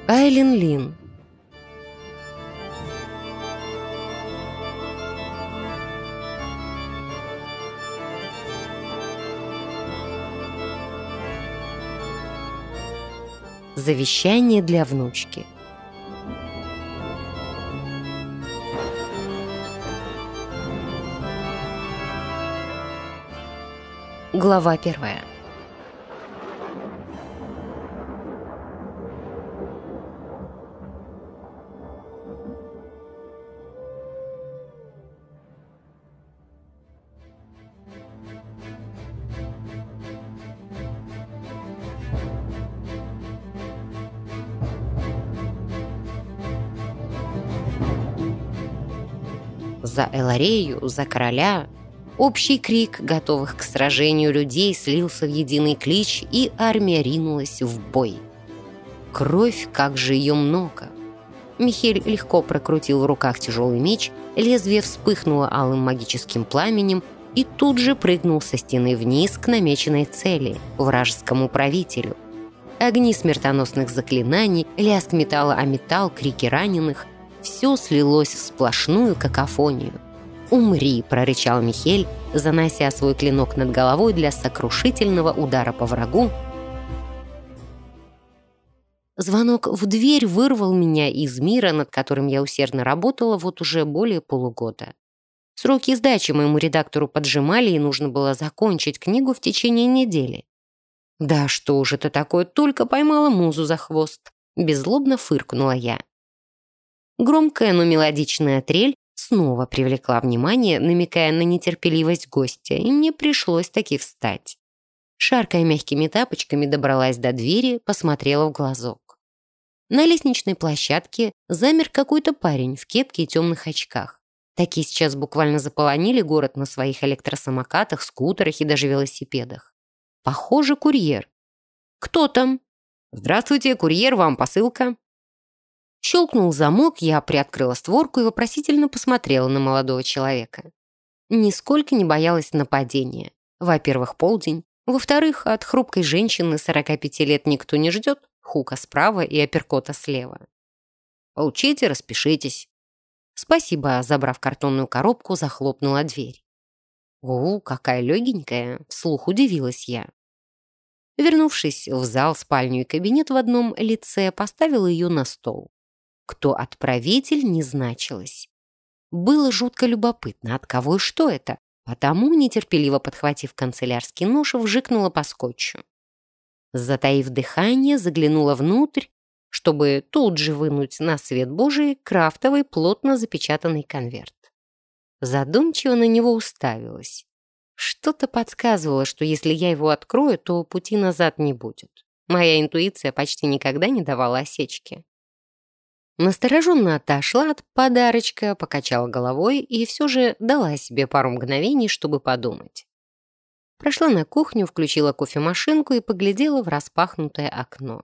Айлин Лин. Завещание для внучки. Глава 1. За Эларею, за короля. Общий крик готовых к сражению людей слился в единый клич, и армия ринулась в бой. Кровь, как же ее много! Михель легко прокрутил в руках тяжелый меч, лезвие вспыхнуло алым магическим пламенем и тут же прыгнул со стены вниз к намеченной цели — вражескому правителю. Огни смертоносных заклинаний, лязг металла о металл, крики раненых — все слилось в сплошную какофонию. «Умри!» — прорычал Михель, занося свой клинок над головой для сокрушительного удара по врагу. Звонок в дверь вырвал меня из мира, над которым я усердно работала вот уже более полугода. Сроки сдачи моему редактору поджимали, и нужно было закончить книгу в течение недели. «Да что же это такое, только поймала музу за хвост!» — беззлобно фыркнула я. Громкая, но мелодичная трель снова привлекла внимание, намекая на нетерпеливость гостя, и мне пришлось таки встать. Шаркая мягкими тапочками, добралась до двери, посмотрела в глазок. На лестничной площадке замер какой-то парень в кепке и темных очках. Такие сейчас буквально заполонили город на своих электросамокатах, скутерах и даже велосипедах. Похоже, курьер. «Кто там?» «Здравствуйте, курьер, вам посылка». Щелкнул замок, я приоткрыла створку и вопросительно посмотрела на молодого человека. Нисколько не боялась нападения. Во-первых, полдень. Во-вторых, от хрупкой женщины 45 лет никто не ждет. Хука справа и апперкота слева. «Получите, распишитесь». «Спасибо», забрав картонную коробку, захлопнула дверь. «О, какая легенькая!» — вслух удивилась я. Вернувшись в зал, спальню и кабинет в одном лице, поставила ее на стол. Кто отправитель, не значилось. Было жутко любопытно, от кого и что это, потому, нетерпеливо подхватив канцелярский нож, вжикнула по скотчу. Затаив дыхание, заглянула внутрь, чтобы тут же вынуть на свет Божий крафтовый плотно запечатанный конверт. Задумчиво на него уставилась. Что-то подсказывало, что если я его открою, то пути назад не будет. Моя интуиция почти никогда не давала осечки. Настороженно отошла от подарочка, покачала головой и все же дала себе пару мгновений, чтобы подумать. Прошла на кухню, включила кофемашинку и поглядела в распахнутое окно.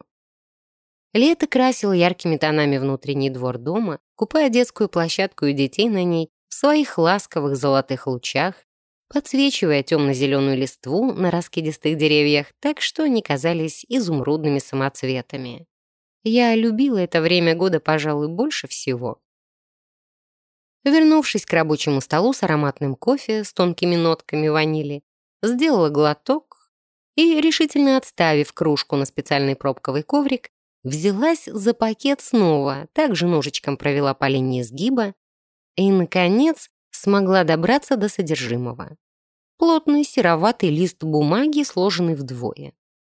Лето красило яркими тонами внутренний двор дома, купая детскую площадку и детей на ней в своих ласковых золотых лучах, подсвечивая темно-зеленую листву на раскидистых деревьях так, что они казались изумрудными самоцветами. Я любила это время года, пожалуй, больше всего. Вернувшись к рабочему столу с ароматным кофе с тонкими нотками ванили, сделала глоток и, решительно отставив кружку на специальный пробковый коврик, взялась за пакет снова, также ножичком провела по линии сгиба и, наконец, смогла добраться до содержимого. Плотный сероватый лист бумаги, сложенный вдвое.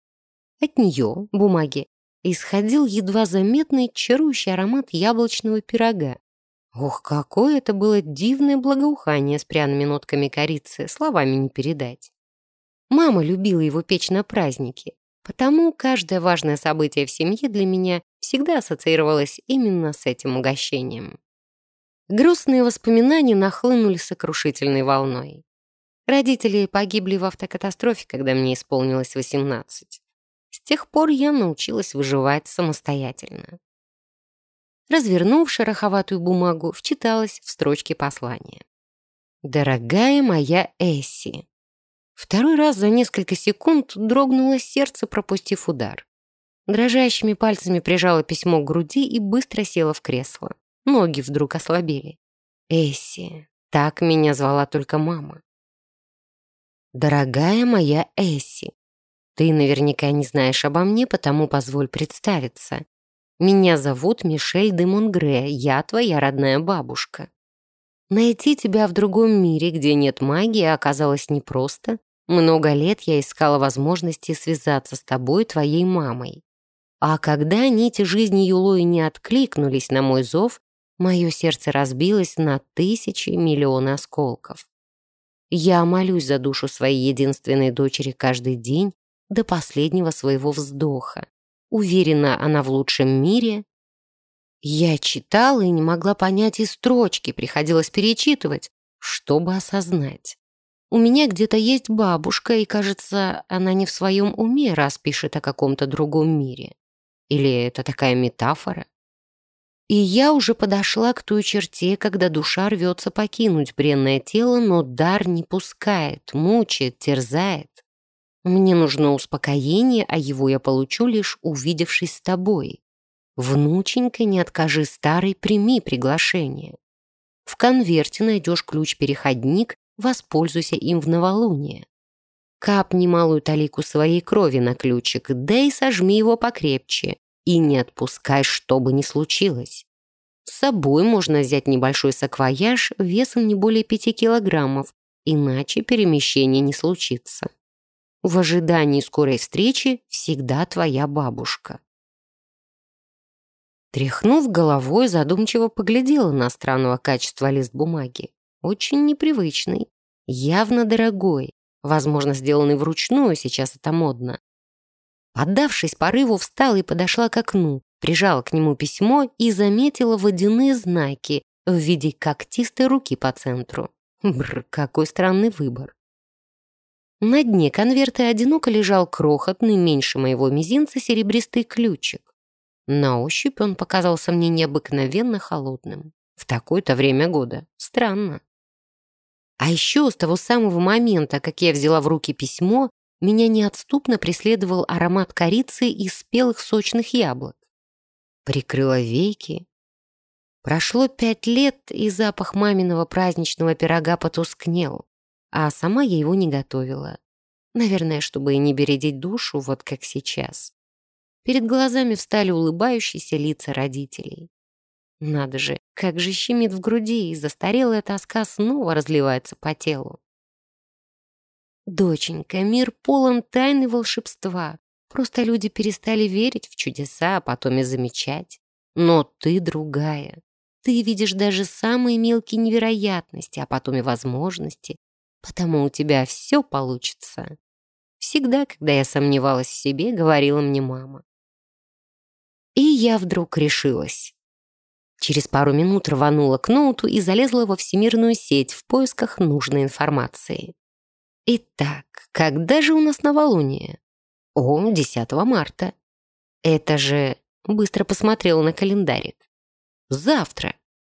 От нее, бумаги, исходил едва заметный чарующий аромат яблочного пирога. Ох, какое это было дивное благоухание с пряными нотками корицы, словами не передать. Мама любила его печь на праздники, потому каждое важное событие в семье для меня всегда ассоциировалось именно с этим угощением. Грустные воспоминания нахлынули сокрушительной волной. Родители погибли в автокатастрофе, когда мне исполнилось 18. С тех пор я научилась выживать самостоятельно. Развернув шероховатую бумагу, вчиталась в строчки послания. «Дорогая моя Эсси». Второй раз за несколько секунд дрогнуло сердце, пропустив удар. Дрожащими пальцами прижала письмо к груди и быстро села в кресло. Ноги вдруг ослабели. Эсси. Так меня звала только мама. «Дорогая моя Эсси, ты наверняка не знаешь обо мне, потому позволь представиться. Меня зовут Мишель де Монгре, я твоя родная бабушка. Найти тебя в другом мире, где нет магии, оказалось непросто. Много лет я искала возможности связаться с тобой, твоей мамой. А когда нити жизни Юлои не откликнулись на мой зов, мое сердце разбилось на тысячи, миллионы осколков. Я молюсь за душу своей единственной дочери каждый день до последнего своего вздоха. Уверена, она в лучшем мире. Я читала и не могла понять и строчки, приходилось перечитывать, чтобы осознать. У меня где-то есть бабушка, и, кажется, она не в своем уме, раз пишет о каком-то другом мире. Или это такая метафора? И я уже подошла к той черте, когда душа рвется покинуть бренное тело, но дар не пускает, мучает, терзает. Мне нужно успокоение, а его я получу, лишь увидевшись с тобой. Внученька, не откажи старой, прими приглашение. В конверте найдешь ключ-переходник, воспользуйся им в новолуние. Капни малую талику своей крови на ключик, да и сожми его покрепче. И не отпускай, что бы ни случилось. С собой можно взять небольшой саквояж весом не более 5 килограммов, иначе перемещение не случится. В ожидании скорой встречи всегда твоя бабушка. Тряхнув головой, задумчиво поглядела на странного качества лист бумаги. Очень непривычный, явно дорогой, возможно, сделанный вручную, сейчас это модно. Поддавшись порыву, встала и подошла к окну, прижала к нему письмо и заметила водяные знаки в виде когтистой руки по центру. Бррр, какой странный выбор. На дне конверта одиноко лежал крохотный, меньше моего мизинца, серебристый ключик. На ощупь он показался мне необыкновенно холодным. В такое-то время года. Странно. А еще с того самого момента, как я взяла в руки письмо, меня неотступно преследовал аромат корицы и спелых сочных яблок. Прикрыла веки. Прошло 5 лет, и запах маминого праздничного пирога потускнел, а сама я его не готовила. Наверное, чтобы не бередить душу, вот как сейчас. Перед глазами встали улыбающиеся лица родителей. Надо же, как же щемит в груди, и застарелая тоска снова разливается по телу. Доченька, мир полон тайн и волшебства. Просто люди перестали верить в чудеса, а потом и замечать. Но ты другая. Ты видишь даже самые мелкие невероятности, а потом и возможности. Потому у тебя все получится. Всегда, когда я сомневалась в себе, говорила мне мама. И я вдруг решилась. Через пару минут рванула к ноуту и залезла во всемирную сеть в поисках нужной информации. Итак, когда же у нас новолуние? 10 марта. Это же... Быстро посмотрела на календарик. Завтра.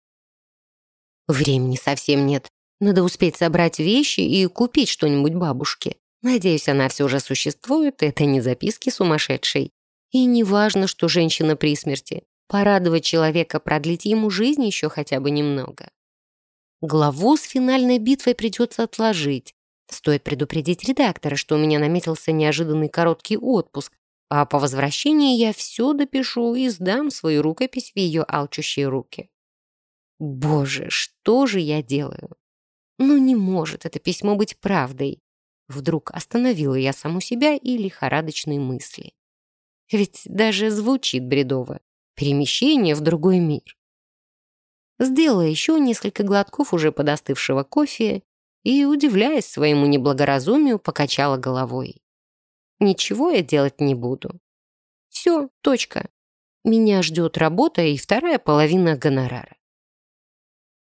Времени совсем нет. Надо успеть собрать вещи и купить что-нибудь бабушке. Надеюсь, она все же существует, это не записки сумасшедшей. И не важно, что женщина при смерти. Порадовать человека, продлить ему жизнь еще хотя бы немного. Главу с финальной битвой придется отложить. Стоит предупредить редактора, что у меня наметился неожиданный короткий отпуск, а по возвращении я все допишу и сдам свою рукопись в ее алчущие руки. Боже, что же я делаю? Ну не может это письмо быть правдой. Вдруг остановила я саму себя и лихорадочные мысли. Ведь даже звучит бредово. Перемещение в другой мир. Сделала еще несколько глотков уже подостывшего кофе и, удивляясь своему неблагоразумию, покачала головой. Ничего я делать не буду. Все, точка. Меня ждет работа и вторая половина гонорара.